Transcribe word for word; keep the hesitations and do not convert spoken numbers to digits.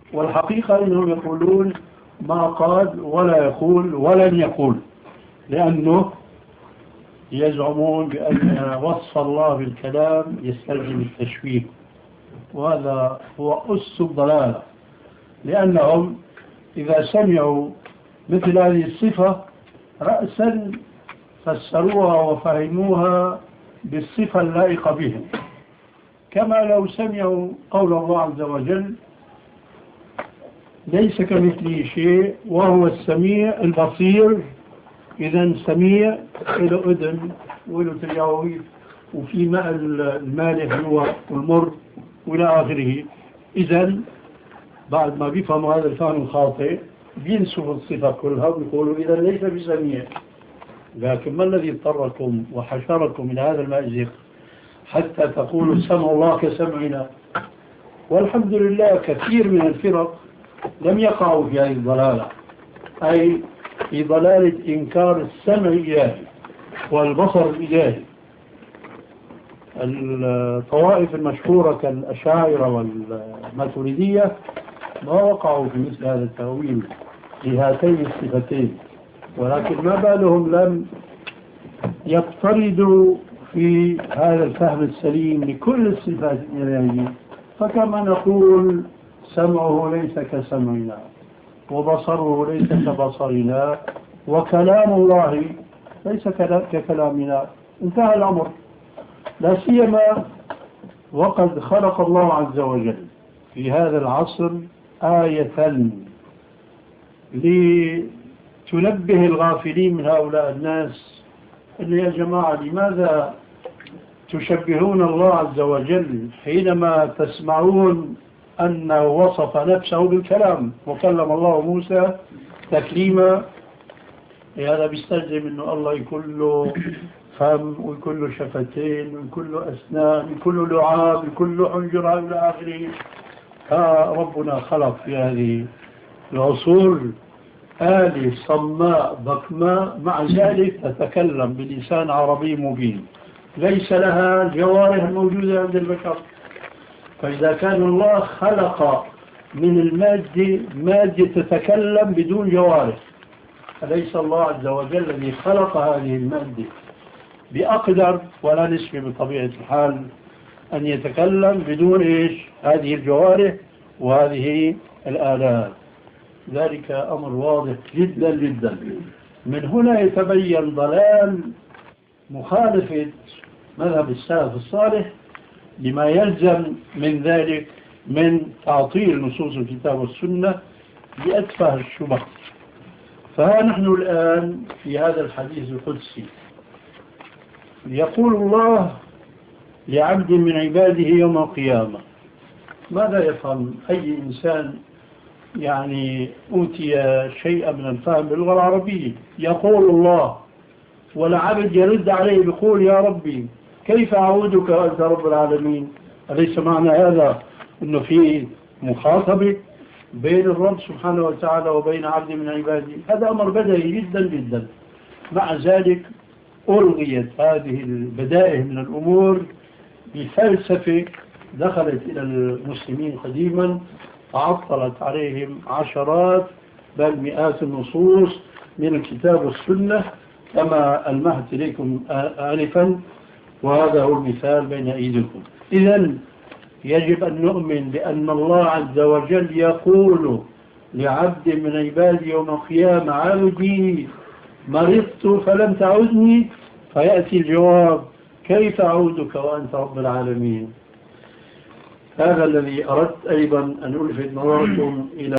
والحقيقة أنهم يقولون ما قال ولا يقول ولن يقول، لأنه يزعمون بأن وصف الله بالكلام يستلزم التشبيه، وهذا هو أس الضلالة، لأنهم إذا سمعوا مثل هذه الصفة رأسا فسروها وفهموها بالصفة اللائقة بهم، كما لو سمعوا قول الله عز وجل ليس كمثله شيء وهو السميع البصير. إذا سميع له أذن وله تجاويف وفي ماء المالح هو والمر وإلى آخره. إذا بعد ما بيفهموا هذا الفهم الخاطئ بينسوا الصفة كلها ويقولوا إذا ليس بسميع. لكن ما الذي اضطركم وحشركم إلى هذا المأزق حتى تقولوا سمع الله كسمعنا؟ والحمد لله كثير من الفرق لم يقعوا في هذه الضلالة، أي في ضلالة إنكار السمع الإلهي والبصر الإلهي. الطوائف المشهورة كالأشاعرة والماتريدية ما وقعوا في مثل هذا التأويل لهاتين الصفتين، ولكن ما بالهم لم يفترضوا في هذا الفهم السليم لكل الصفات الإلهية. فكما نقول سمعه ليس كسمعنا وبصره ليس كبصرنا وكلام الله ليس ككلامنا، انتهى الأمر. لا سيما وقد خلق الله عز وجل في هذا العصر آية لتنبه الغافلين من هؤلاء الناس اللي يا جماعة لماذا تشبهون الله عز وجل حينما تسمعون أنه وصف نفسه بالكلام وكلم الله موسى تكليما؟ هذا بيستلزم أنه الله يكون له فم ويكون له شفتين ويكون له أسنان ويكون له لعاب ويكون له حنجرة إلى آخره. فربنا خلق في هذه العصور آلة صماء ضكماء مع ذلك تتكلم بلسان عربي مبين ليس لها الجوارح الموجودة عند البشر. فإذا كان الله خلق من المادة مادة تتكلم بدون جوارح، أليس الله عز وجل الذي خلق هذه المادة بأقدر ولا نسبة بطبيعة الحال أن يتكلم بدون إيش هذه الجوارح وهذه الآلات؟ ذلك أمر واضح جدا جدا. من هنا يتبين ضلال مخالفة مذهب السلف الصالح لما يلزم من ذلك من تعطيل نصوص الكتاب والسنة بأتفه الشبه. فها نحن الآن في هذا الحديث القدسي يقول الله لعبد من عباده يوم القيامة. ماذا يفهم أي إنسان يعني أوتي شيئا من الفهم باللغة العربية؟ يقول الله والعبد يرد عليه بيقول يا ربي كيف أعودك وأنت رب العالمين؟ أليس معنى هذا أنه في مخاطبة بين الرب سبحانه وتعالى وبين عبد من عباده؟ هذا أمر بديهي جدا جدا. مع ذلك ألغيت هذه البدائل من الأمور بفلسفة دخلت إلى المسلمين قديما تعطلت عليهم عشرات بل مئات النصوص من الكتاب والسنة كما ألمحت إليكم آنفا، وهذا هو المثال بين أيديكم. إذن يجب أن نؤمن بأن الله عز وجل يقول لعبد من عبادي يوم القيامة عبدي مرضت فلم تعودني، فيأتي الجواب كيف أعودك وأنت رب العالمين؟ هذا الذي أردت أيضا أن ألفت نظركم إلى